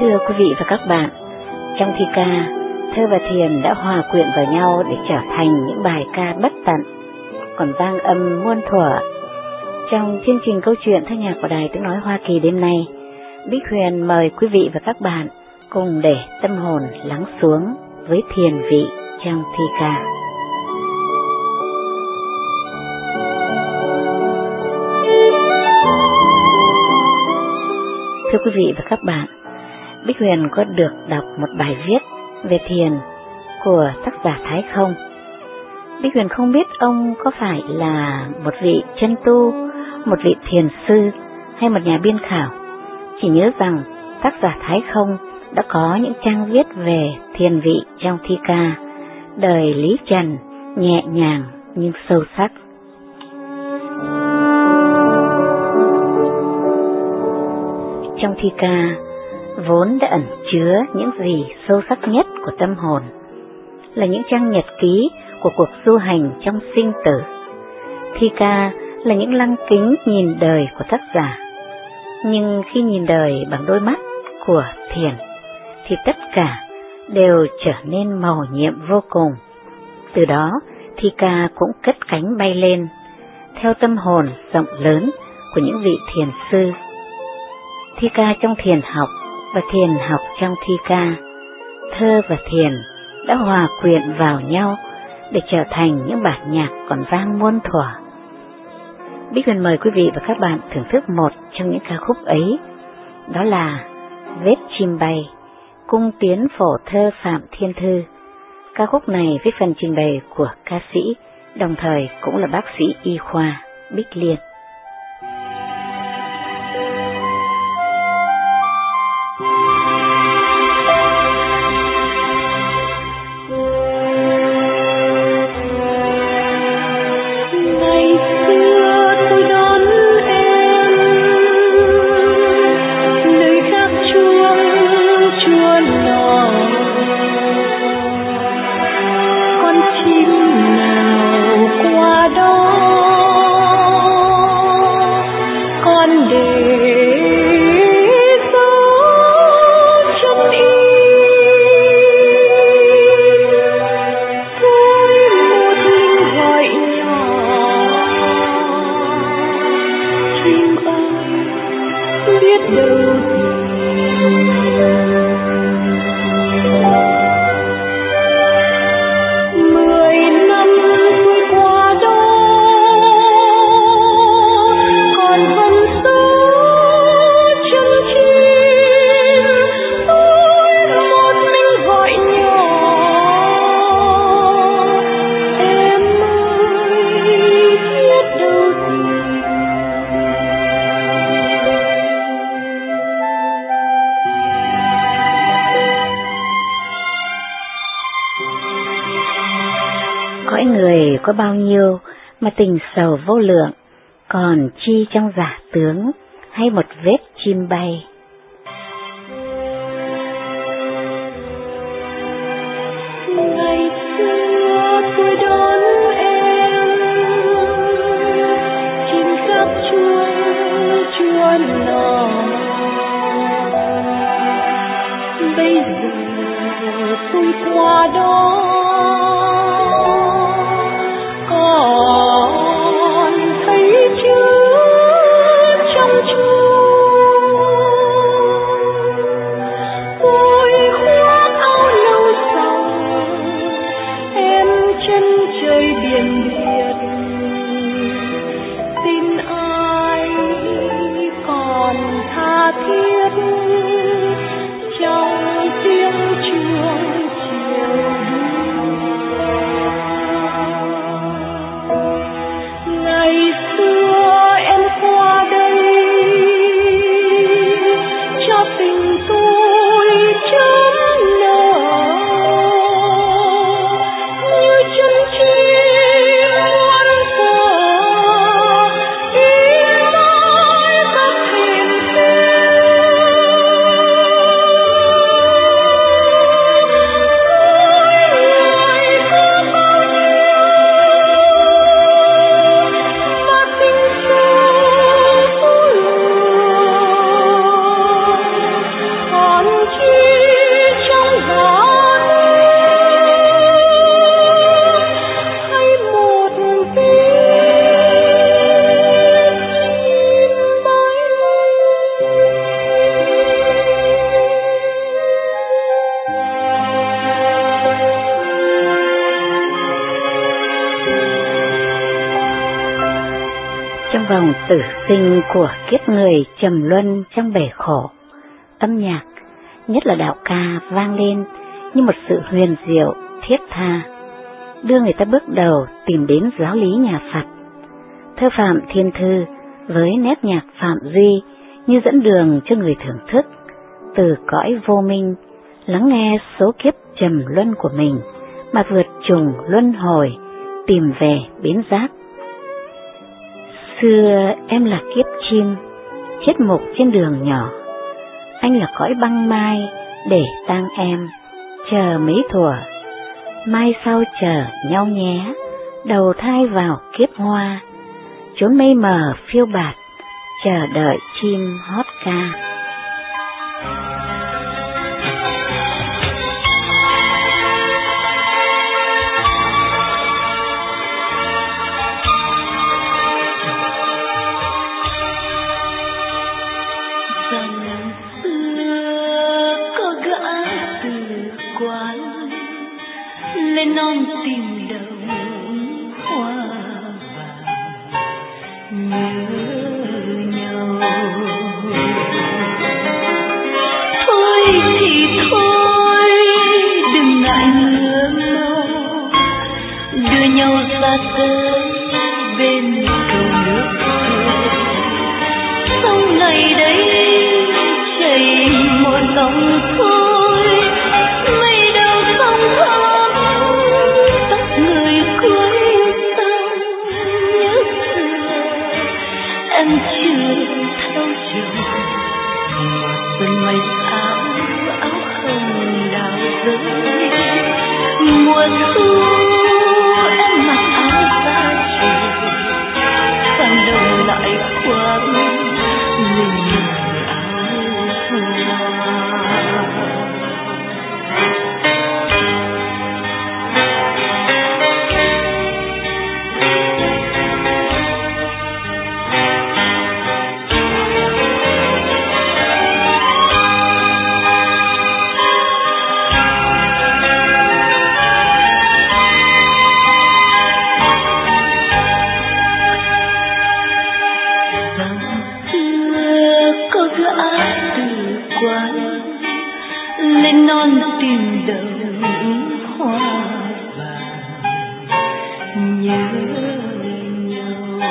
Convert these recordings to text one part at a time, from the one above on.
Thưa quý vị và các bạn, trong thi ca, thơ và thiền đã hòa quyện vào nhau để trở thành những bài ca bất tận, còn vang âm muôn thuở. Trong chương trình câu chuyện thơ nhạc của Đài Tiếng Nói Hoa Kỳ đêm nay, Bích Huyền mời quý vị và các bạn cùng để tâm hồn lắng xuống với thiền vị trong thi ca. Thưa quý vị và các bạn, Bích Huyền có được đọc một bài viết về thiền của tác giả Thái Không. Bích Huyền không biết ông có phải là một vị chân tu, một vị thiền sư hay một nhà biên khảo. Chỉ nhớ rằng tác giả Thái Không đã có những trang viết về thiền vị trong thi ca Đời Lý Trần nhẹ nhàng nhưng sâu sắc. Trong thi ca vốn đã ẩn chứa những gì sâu sắc nhất của tâm hồn, là những trang nhật ký của cuộc du hành trong sinh tử. Thi ca là những lăng kính nhìn đời của tác giả, nhưng khi nhìn đời bằng đôi mắt của thiền thì tất cả đều trở nên màu nhiệm vô cùng. Từ đó thi ca cũng cất cánh bay lên theo tâm hồn rộng lớn của những vị thiền sư. Thi ca trong thiền học và thiền học trong thi ca, thơ và thiền đã hòa quyện vào nhau để trở thành những bản nhạc còn vang muôn thuở. Bích Huyền mời quý vị và các bạn thưởng thức một trong những ca khúc ấy, đó là Vết Chim Bay, cung tiến phổ thơ Phạm Thiên Thư. Ca khúc này với phần trình bày của ca sĩ, đồng thời cũng là bác sĩ y khoa Bích Liên. Cõi người có bao nhiêu mà tình sầu vô lượng, còn chi trong giả tướng hay một vết chim bay. Ngày xưa tôi đón em, chim khắp chuông chua nọ. Bây giờ tôi qua đó, trình tử sinh của kiếp người trầm luân trong bể khổ. Âm nhạc, nhất là đạo ca, vang lên như một sự huyền diệu, thiết tha, đưa người ta bước đầu tìm đến giáo lý nhà Phật. Thơ Phạm Thiên Thư với nét nhạc Phạm Duy như dẫn đường cho người thưởng thức từ cõi vô minh, lắng nghe số kiếp trầm luân của mình mà vượt trùng luân hồi, tìm về bến giác. Xưa em là kiếp chim, chết mục trên đường nhỏ, anh là cõi băng mai để tang em, chờ mấy thuở, mai sau chờ nhau nhé, đầu thai vào kiếp hoa, chốn mây mờ phiêu bạt, chờ đợi chim hót ca. Lên non tìm đậu hoa vàng nhớ nhau. Thôi thì thôi, đừng ngại ngưỡng mộ, đưa nhau ra tới bên cầu nước sông này đây chảy một dòng thôi, mây đầu sông thơm tóc người cuối sông nhớ xưa em chưa theo chồng mùa xuân mây áo áo không đào rơi, mùa thu em mặc áo da trời sang đầu lại khoác linh áo hoa. Lên non tìm đậu hoa vàng nhớ nhau.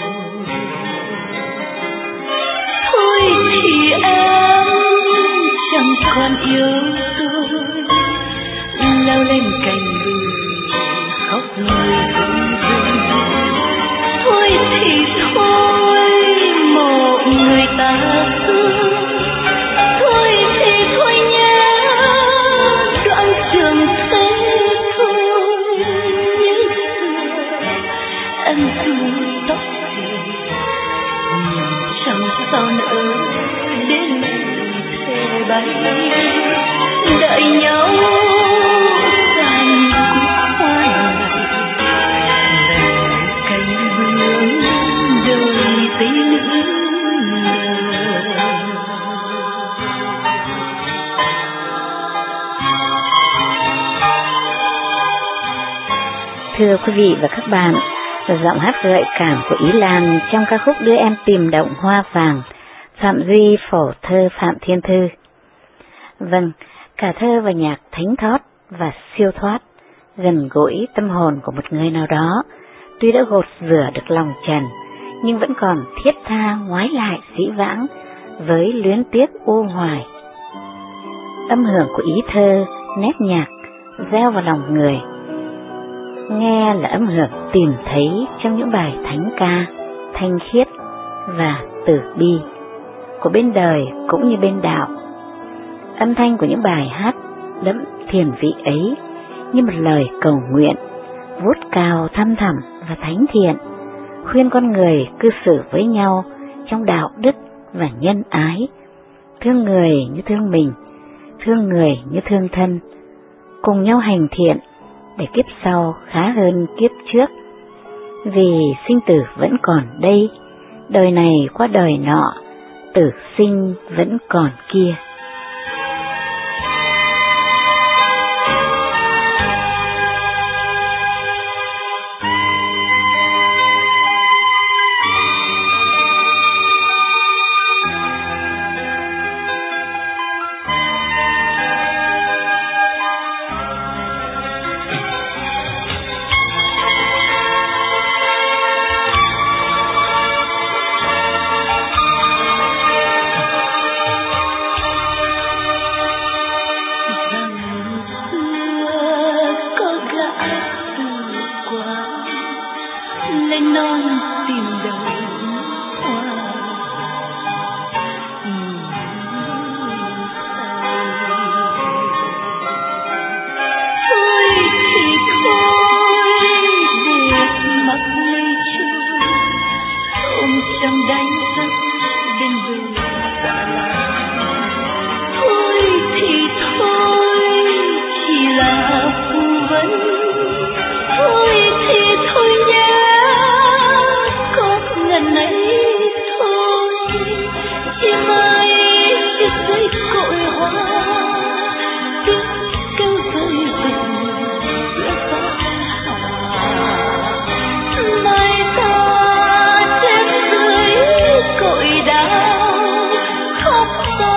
Thôi thì em chẳng còn yêu tôi, leo lên cành bưởi khóc người rưng rưng. Thôi thì thôi, mộ người ta xưa. Thôi thì thôi nhé, đoạn trường thế thôi nhớ xưa em thu tóc về, nhìn chẳng sao nữa đến thề bay đợi nhau dàn cúc hoa này, đành cánh bướm đời tây nữ. Thưa quý vị và các bạn, giọng hát gợi cảm của Ý Lan trong ca khúc Đưa Em Tìm Đậu Hoa Vàng, Phạm Duy phổ thơ Phạm Thiên Thư. Vâng, cả thơ và nhạc thánh thót và siêu thoát, gần gũi tâm hồn của một người nào đó, tuy đã gột rửa được lòng trần, nhưng vẫn còn thiết tha ngoái lại dĩ vãng với luyến tiếc u hoài. Âm hưởng của ý thơ, nét nhạc gieo vào lòng người, nghe là âm hưởng tìm thấy trong những bài thánh ca thanh khiết và từ bi của bên đời cũng như bên đạo. Âm thanh của những bài hát đẫm thiền vị ấy như một lời cầu nguyện vút cao thăm thẳm và thánh thiện, khuyên con người cư xử với nhau trong đạo đức và nhân ái, thương người như thương mình, thương người như thương thân, cùng nhau hành thiện để kiếp sau khá hơn kiếp trước. Vì sinh tử vẫn còn đây, đời này qua đời nọ, tử sinh vẫn còn kia.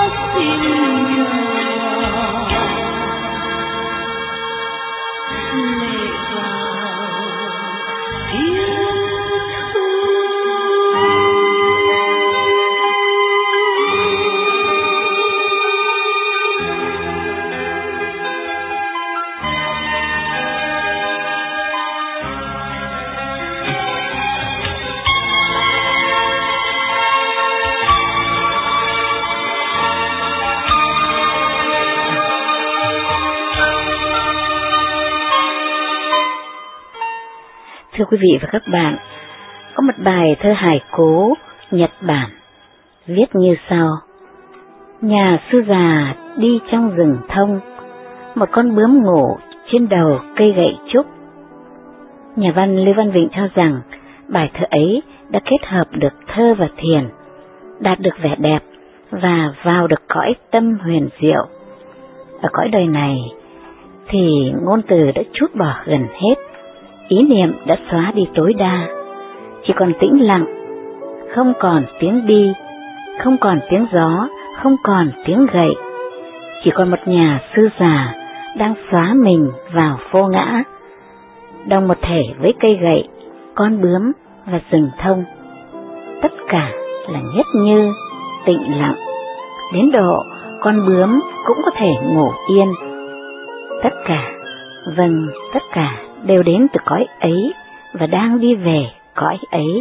Thưa quý vị và các bạn, có một bài thơ hài cố Nhật Bản viết như sau: Nhà sư già đi trong rừng thông, một con bướm ngủ trên đầu cây gậy trúc. Nhà văn Lê Văn Vịnh cho rằng bài thơ ấy đã kết hợp được thơ và thiền, đạt được vẻ đẹp và vào được cõi tâm huyền diệu. Ở cõi đời này thì ngôn từ đã trút bỏ gần hết, ý niệm đã xóa đi tối đa, chỉ còn tĩnh lặng, không còn tiếng đi, không còn tiếng gió, không còn tiếng gậy, chỉ còn một nhà sư già đang xóa mình vào vô ngã, đồng một thể với cây gậy, con bướm và rừng thông. Tất cả là nhất như, tĩnh lặng, đến độ con bướm cũng có thể ngủ yên. Tất cả, vâng, tất cả đều đến từ cõi ấy và đang đi về cõi ấy.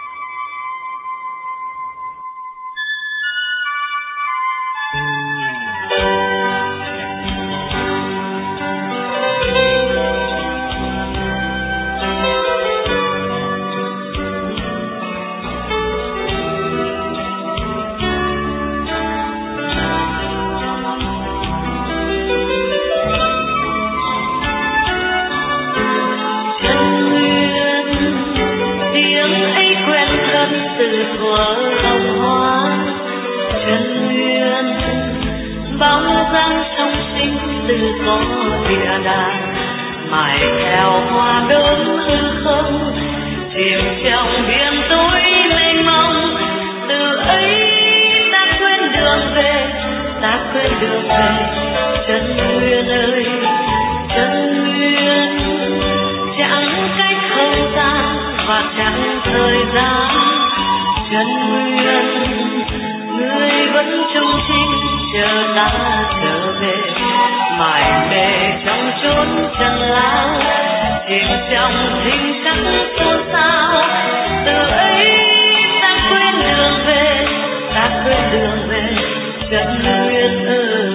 mãi theo hoa đốm hư không chìm trong biển tối mênh mông. Từ ấy ta quên đường về, ta quên đường về. Chân Nguyên ơi, Chân Nguyên, chẳng cách không gian và chẳng thời gian. Chân Nguyên, người vẫn trung trinh chờ ta trở về, mãi mê trong chốn chân lao, chìm trong thinh trắng xôn xao. Từ ấy ta quên đường về, ta quên đường về. Chân Nguyên ơi,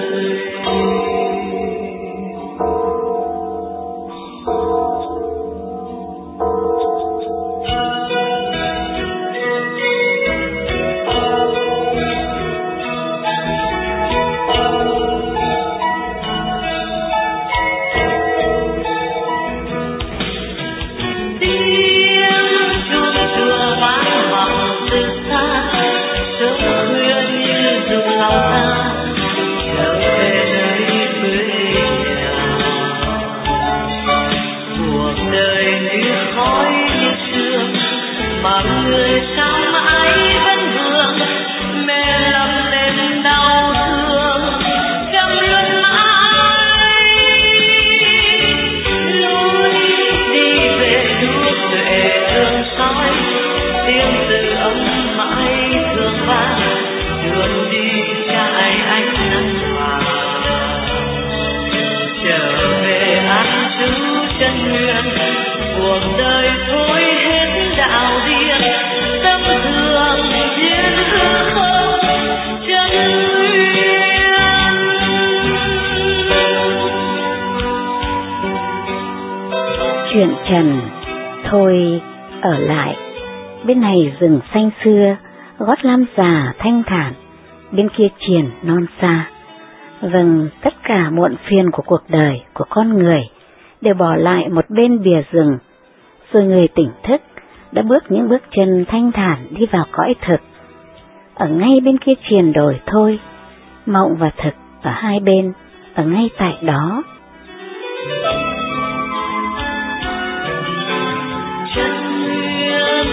chuyện trần thôi ở lại. Bên này rừng xanh xưa, gót lam già thanh thản, bên kia triền non xa. Vâng, tất cả muộn phiền của cuộc đời, của con người đều bỏ lại một bên bìa rừng, rồi người tỉnh thức đã bước những bước chân thanh thản đi vào cõi thực. Ở ngay bên kia triền đồi thôi, mộng và thực ở hai bên, ở ngay tại đó.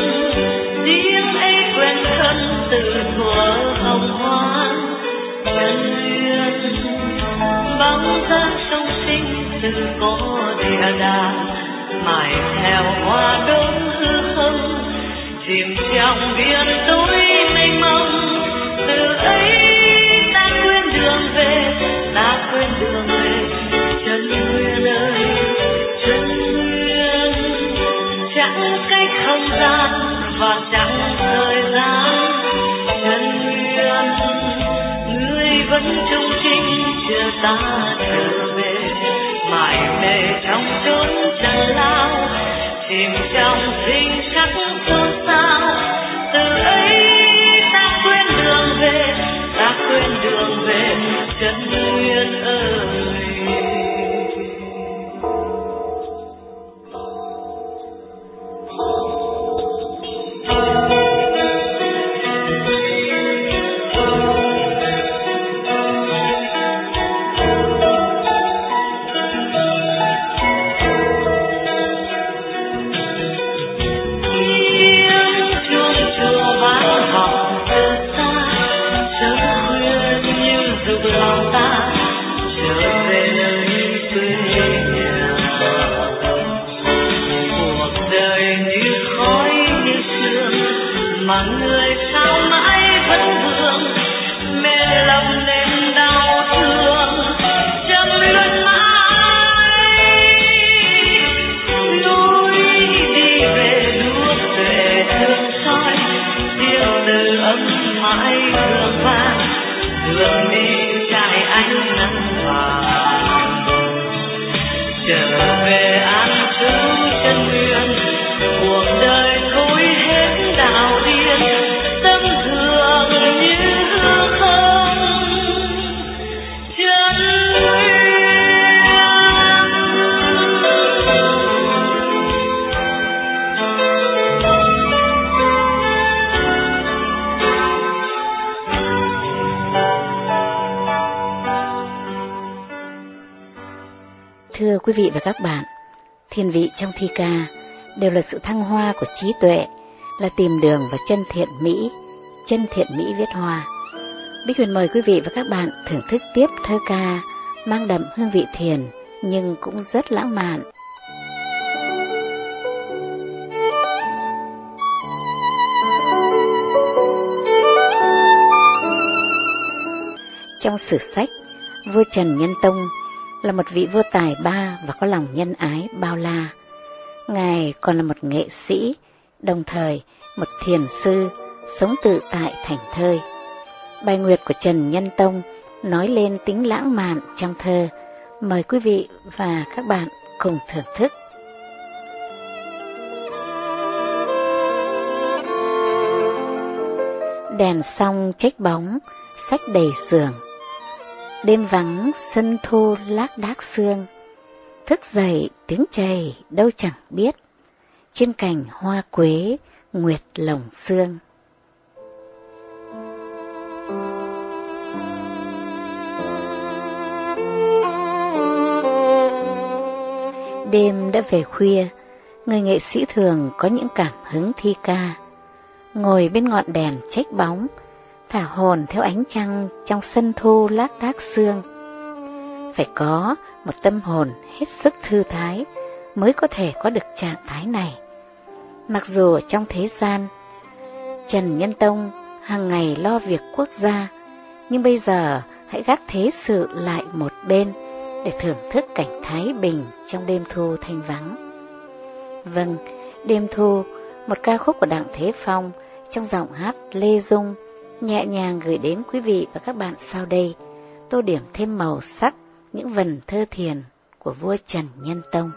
từ thuở hồng hoang. khắc song sinh từ có địa đàng, mãi theo hoa đốm hư không chìm trong biển tối mênh mông. Từ ấy ta quên đường về, ta quên đường về chân nguyên ơi, chân nguyên chẳng cách không gian và chẳng thời gian. Chân nguyên ngươi vẫn trung trinh chờ ta trở về, mải mê trong chốn trần lao chìm trong sinh sắc xôn xao. Từ ấy ta quên đường về, ta quên đường về chân nguyên ơi. Mà người sao mãi vẫn vương mê lầm nên đau thương châm luân mãi. Lối đi về luốc về thương soi tiếng từ ấm mãi hương vang, đường đi trải ánh nắng vàng trở về an trú chân nguyên. Cuộc đời thôi hết đạo điên, tâm thường như không chân nguyên. Thưa quý vị và các bạn, thiên vị trong thi ca đều là sự thăng hoa của trí tuệ, là tìm đường và chân thiện mỹ viết hoa. Bích Huyền mời quý vị và các bạn thưởng thức tiếp thơ ca mang đậm hương vị thiền nhưng cũng rất lãng mạn. Trong sử sách, vua Trần Nhân Tông là một vị vua tài ba và có lòng nhân ái bao la. Ngài còn là một nghệ sĩ, đồng thời một thiền sư, sống tự tại thảnh thơi. Bài nguyệt của Trần Nhân Tông nói lên tính lãng mạn trong thơ. Mời quý vị và các bạn cùng thưởng thức. Đèn xong trách bóng, sách đầy giường. Đêm vắng sân thu lác đác sương. Thức dậy tiếng chày đâu chẳng biết, trên cành hoa quế nguyệt lồng sương. Đêm đã về khuya, người nghệ sĩ thường có những cảm hứng thi ca. Ngồi bên ngọn đèn trách bóng, thả hồn theo ánh trăng trong sân thu lác đác sương. Phải có một tâm hồn hết sức thư thái mới có thể có được trạng thái này. Mặc dù trong thế gian, Trần Nhân Tông hàng ngày lo việc quốc gia, nhưng bây giờ hãy gác thế sự lại một bên để thưởng thức cảnh thái bình trong đêm thu thanh vắng. Vâng, Đêm Thu, một ca khúc của Đặng Thế Phong trong giọng hát Lê Dung, nhẹ nhàng gửi đến quý vị và các bạn sau đây, tô điểm thêm màu sắc những vần thơ thiền của vua Trần Nhân Tông.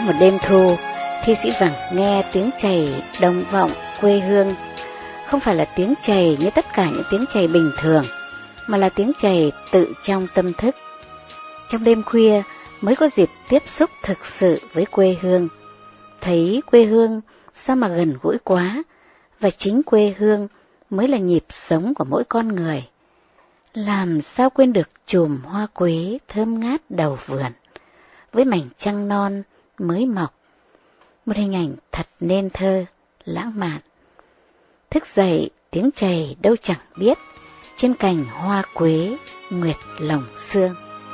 Trong một đêm thu, thi sĩ Vẳng nghe tiếng chày đồng vọng quê hương. Không phải là tiếng chày như tất cả những tiếng chày bình thường, mà là tiếng chày tự trong tâm thức. Trong đêm khuya mới có dịp tiếp xúc thực sự với quê hương. Thấy quê hương sao mà gần gũi quá, và chính quê hương mới là nhịp sống của mỗi con người. Làm sao quên được chùm hoa quế thơm ngát đầu vườn, với mảnh trăng non mới mọc. Một hình ảnh thật nên thơ, lãng mạn. Thức dậy tiếng chày đâu chẳng biết, trên cành hoa quế nguyệt lồng sương.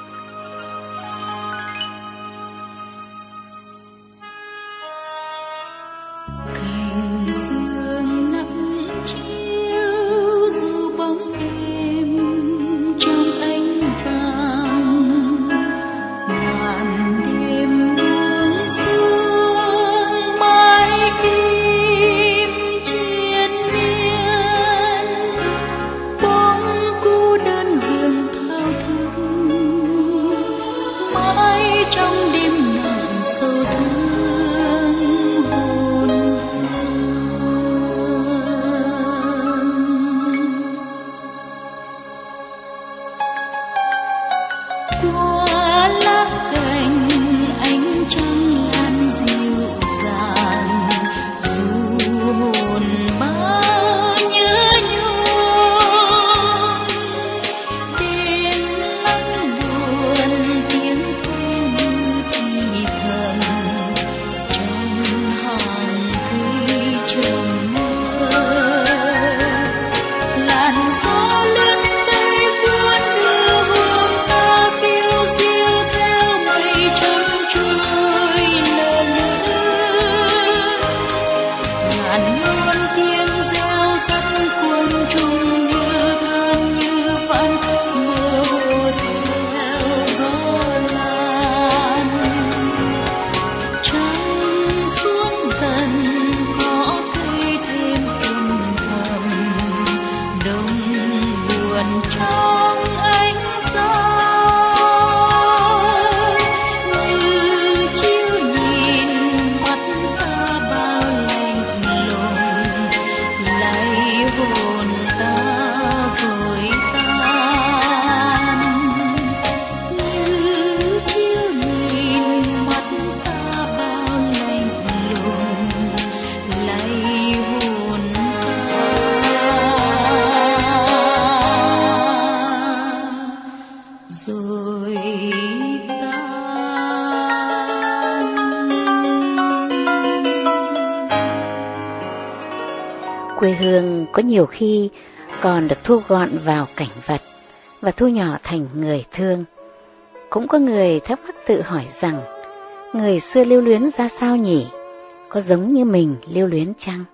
Quê hương có nhiều khi còn được thu gọn vào cảnh vật và thu nhỏ thành người thương. Cũng có người thắc mắc tự hỏi rằng, người xưa lưu luyến ra sao nhỉ? Có giống như mình lưu luyến chăng?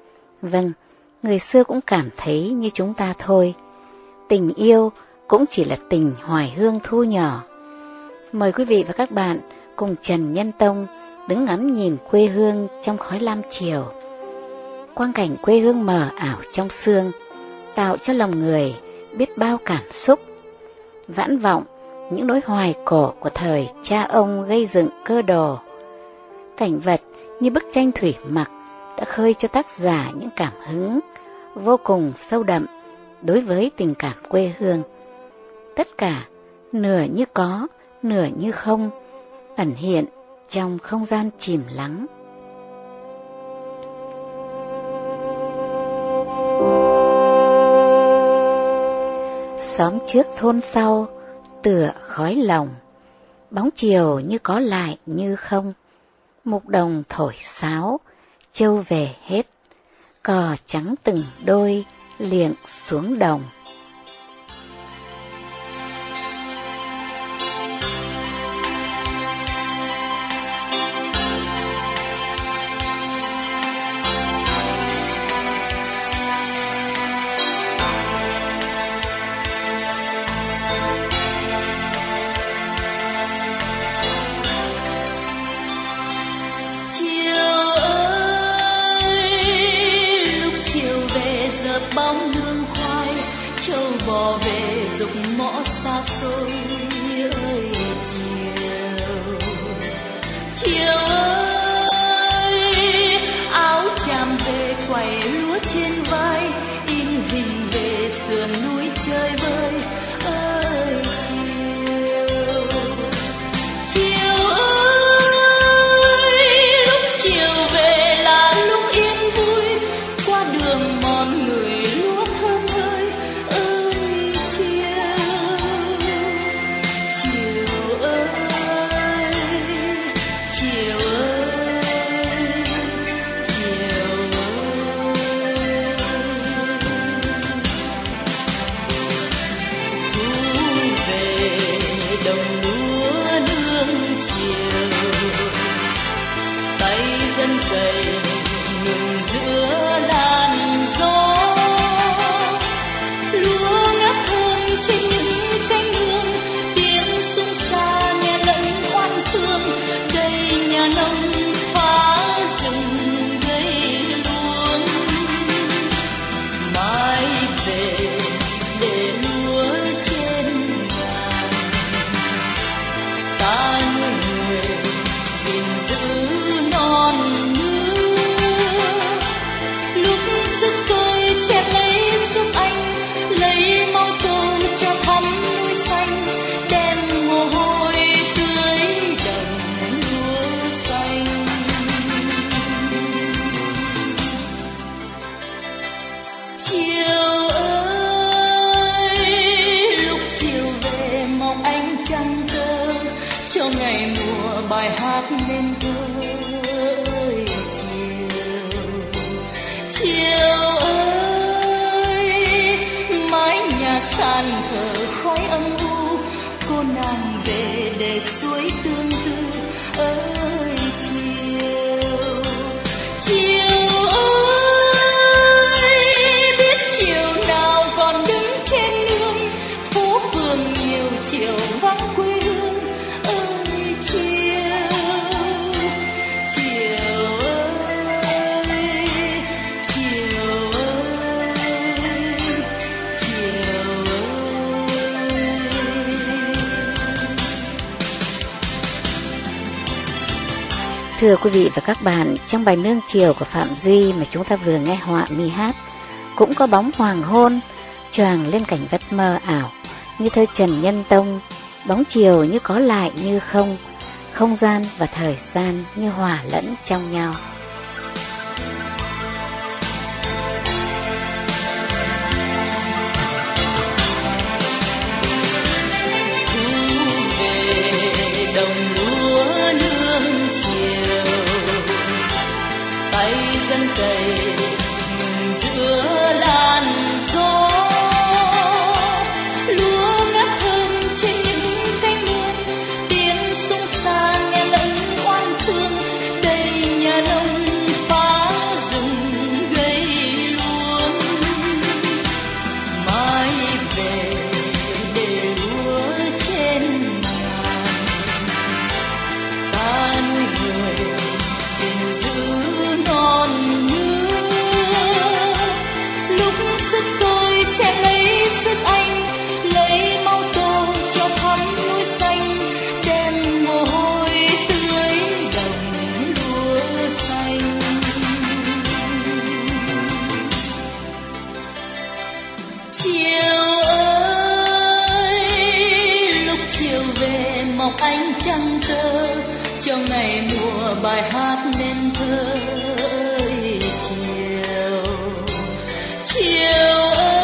Vâng, người xưa cũng cảm thấy như chúng ta thôi. Tình yêu cũng chỉ là tình hoài hương thu nhỏ. Mời quý vị và các bạn cùng Trần Nhân Tông đứng ngắm nhìn quê hương trong khói lam chiều. Quang cảnh quê hương mờ ảo trong sương, tạo cho lòng người biết bao cảm xúc. Vãn vọng những nỗi hoài cổ của thời cha ông gây dựng cơ đồ. Cảnh vật như bức tranh thủy mặc đã khơi cho tác giả những cảm hứng vô cùng sâu đậm đối với tình cảm quê hương. Tất cả nửa như có, nửa như không, ẩn hiện trong không gian chìm lắng. Xóm trước thôn sau, tựa khói lồng, bóng chiều như có lại như không. Mục đồng thổi sáo, trâu về hết, cò trắng từng đôi liệng xuống đồng. Bóng nương khoai trâu bò về rục mõ xa xôi ơi chiều Chiều ơi, áo chàm về quẩy lúa trên vai, in hình về sườn núi chơi vơi. Ơi chiều, chiều ơi, lúc chiều về là lúc yên vui, qua đường mòn người lúa thơm hơi. Ơi chiều, chiều ơi, chiều ơi, chiều ơi. Thu về đồng lúa nương chiều, tay dân cày ngừng giữa làn gió. Lúa ngát thơm trên những cánh nương, tiếng súng xa nghe lẫn oan thương. Đây nhà nông phá rừng gây luống, mãi về để lúa trên ngàn. Ta nuôi người gìn giữ non nước, lúc sức tôi chẹp lấy sức anh, lấy máu tôi cho thắm núi xanh, đem mồ hôi tưới đồng lúa xanh. Chiều ơi, lúc chiều về mong ánh trăng tơ, cho ngày mùa bài hát nên thơ. Ơi chiều, chiều ơi, mái nhà sàn thờ khói âm u, cô nàng về để suối tương tư. Ơi chiều, chiều ơi, biết chiều nào còn đứng trên nương, phố phường nhiều chiều vắng quê hương. Ơi chiều, chiều ơi, chiều ơi, chiều ơi. Thưa quý vị và các bạn, trong bài Nương Chiều của Phạm Duy mà chúng ta vừa nghe họa mi hát, cũng có bóng hoàng hôn choàng lên cảnh vật mơ ảo, như thơ Trần Nhân Tông, bóng chiều như có lại như không, không gian và thời gian như hòa lẫn trong nhau. Thu về đồng lúa nương chiều, tay dân cày ngừng giữa làn gió. Lúa ngát thơm trên những cánh nương, tiếng súng xa nghe lẫn oan thương. Đây nhà nông phá rừng gây luống, mãi về để lúa trên ngàn. Ta nuôi người gìn giữ non nước, lúc sức tôi chẹp lấy sức anh, lấy máu tô cho thắm núi xanh, đem mồ hôi tưới đồng lúa xanh. Chiều ơi, lúc chiều về mong ánh trăng tơ, cho ngày mùa bài hát nên thơ. Ơi chiều, chiều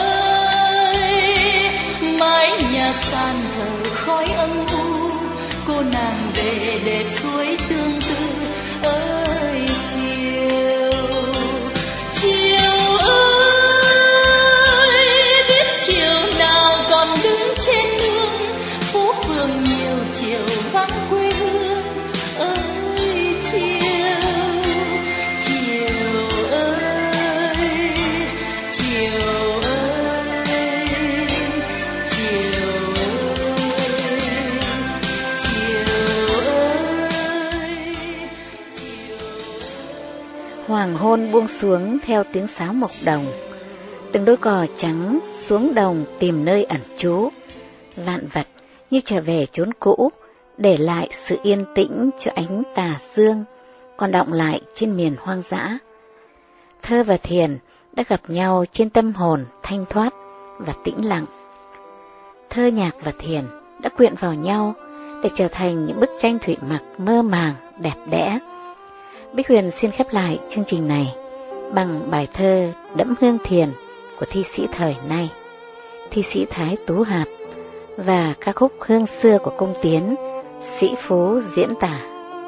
ơi, mái nhà sàn thờ khói âm u, cô nàng về để suối tương tư. Ơi chiều, chiều ơi, biết chiều nào còn đứng trên nương, phố phường nhiều chiều vắng quê hương. Ơi chiều, chiều ơi, chiều ơi, chiều ơi, chiều ơi, chiều ơi. Hoàng hôn buông xuống theo tiếng sáo mộc đồng, từng đôi cò trắng xuống đồng tìm nơi ẩn trú. Vạn vật như trở về chốn cũ, để lại sự yên tĩnh cho ánh tà dương còn đọng lại trên miền hoang dã. Thơ và thiền đã gặp nhau trên tâm hồn thanh thoát và tĩnh lặng. Thơ, nhạc và thiền đã quyện vào nhau để trở thành những bức tranh thủy mặc mơ màng, đẹp đẽ. Bích Huyền xin khép lại chương trình này bằng bài thơ đẫm hương thiền của thi sĩ thời nay, thi sĩ Thái Tú Hạp, và ca khúc Hương xưa của Cung Tiến, Sĩ Phú diễn tả.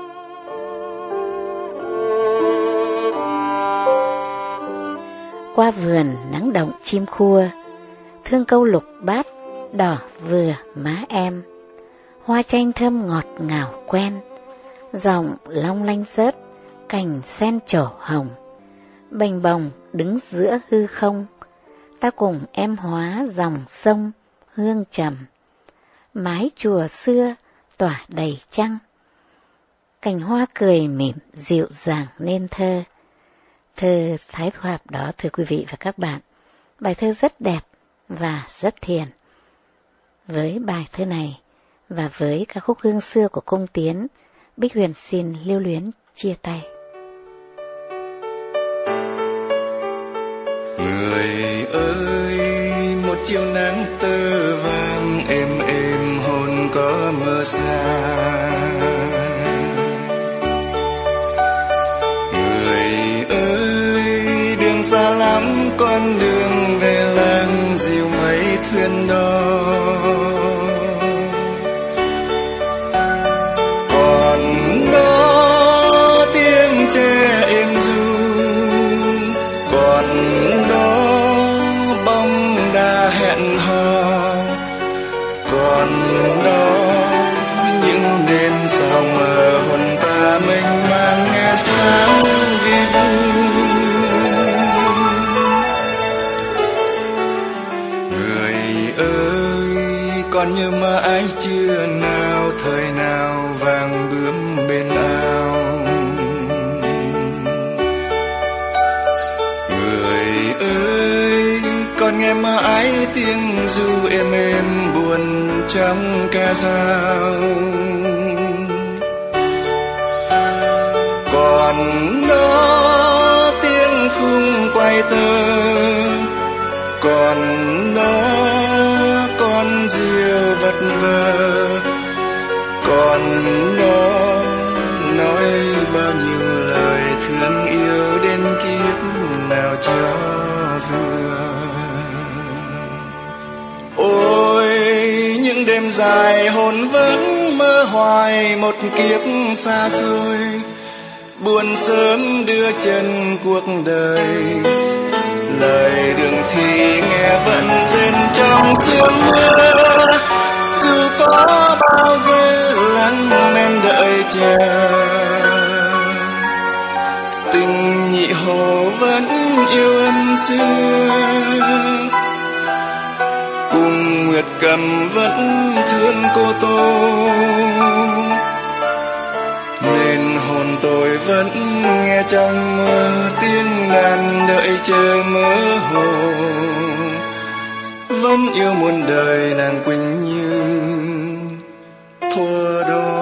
Qua vườn nắng động chim khua, thương câu lục bát đỏ vừa má em. Hoa chanh thơm ngọt ngào quen, giọng long lanh rớt, cành sen trổ hồng. Bềnh bồng đứng giữa hư không, ta cùng em hóa dòng sông hương trầm. Mái chùa xưa tỏa đầy trăng, cành hoa cười mỉm dịu dàng nên thơ. Thơ Thái Tú Hạp đó, thưa quý vị và các bạn, bài thơ rất đẹp và rất thiền. Với bài thơ này và với ca khúc Hương xưa của Cung Tiến, Bích Huyền xin lưu luyến chia tay. Người ơi, một chiều nắng tơ vàng êm êm hồn có mơ xa. Người ơi, đường xa lắm con đường về làng dìu mấy thuyền đó. Còn đó tiếng tre êm ru, còn đó bóng đá hẹn hò, còn đó những đêm sao mờ hồn ta mênh mang nghe sáng vì vui. Người ơi, còn nhớ mãi chưa nào thời nào vàng bướm bên ao. Người ơi, còn nghe mãi tiếng ru êm êm buồn trong ca dao. Còn đó tiếng khung quay tơ, còn đó con diều vật vờ, còn đó nói bao nhiêu lời thương yêu đến kiếp nào cho vừa. Ôi những đêm dài hồn vẫn mơ hoài một kiếp xa xôi, buồn sớm đưa chân cuộc đời. Lời đường thì nghe vẫn rên trong sương mưa, dù có bao giờ lắng men đợi chờ. Tình nhị hồ vẫn yêu ân xưa, cùng Nguyệt Cầm vẫn thương cô Tô, nên hồn tôi vẫn nghe trong mơ tiếng đàn đợi chờ mơ hồ. Vẫn yêu muôn đời nàng Quỳnh Như thuở đó.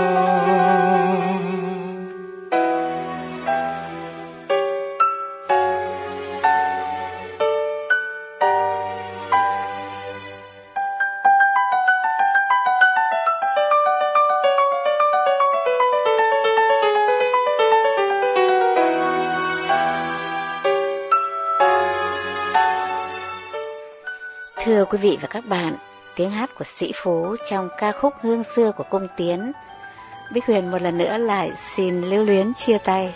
Thưa quý vị và các bạn, tiếng hát của Sĩ Phú trong ca khúc Hương xưa của Cung Tiến, Bích Huyền một lần nữa lại xin lưu luyến chia tay.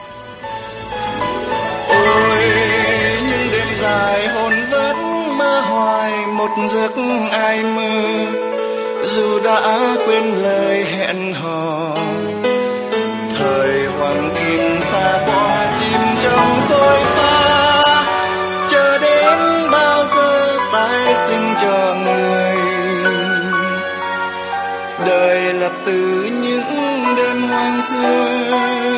Ôi những đêm dài hồn vẫn mơ hoài một giấc ai mơ, dù đã quên lời hẹn hò. Thời hoàng kim xa qua chim trong khói pha, chờ đến bao giờ tái sinh cho người. Đời lập từ những đêm hoang sơ,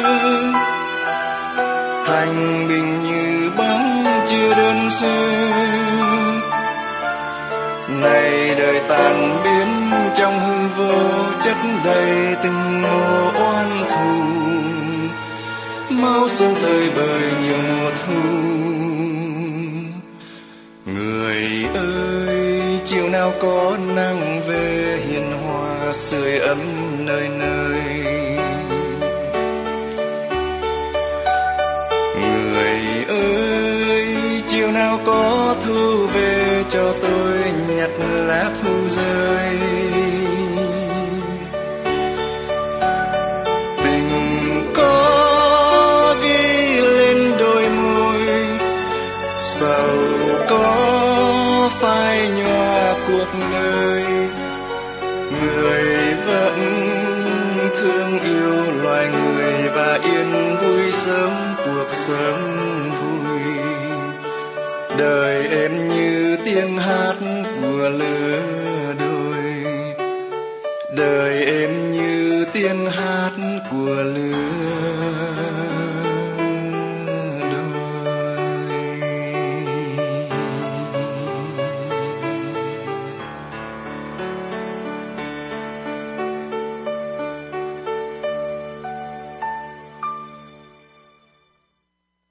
thành bình như bóng chưa đơn sơ. Này đời tàn biến trong hư vô chất đầy từng mùa oan thù, máu xuân tơi bời nhiều mùa thu. Người ơi, chiều nào có nắng về hiền hòa sưởi ấm nơi nơi. Người ơi, chiều nào có thu về cho tôi nhặt lá thu rơi. Tình có ghi lên đôi môi, sầu có phai nhòa cuộc đời. Người vẫn thương yêu loài người và yên vui sớm cuộc sống vui. Đời em như tiếng hát của lứa đôi, đời em như tiếng hát của lứa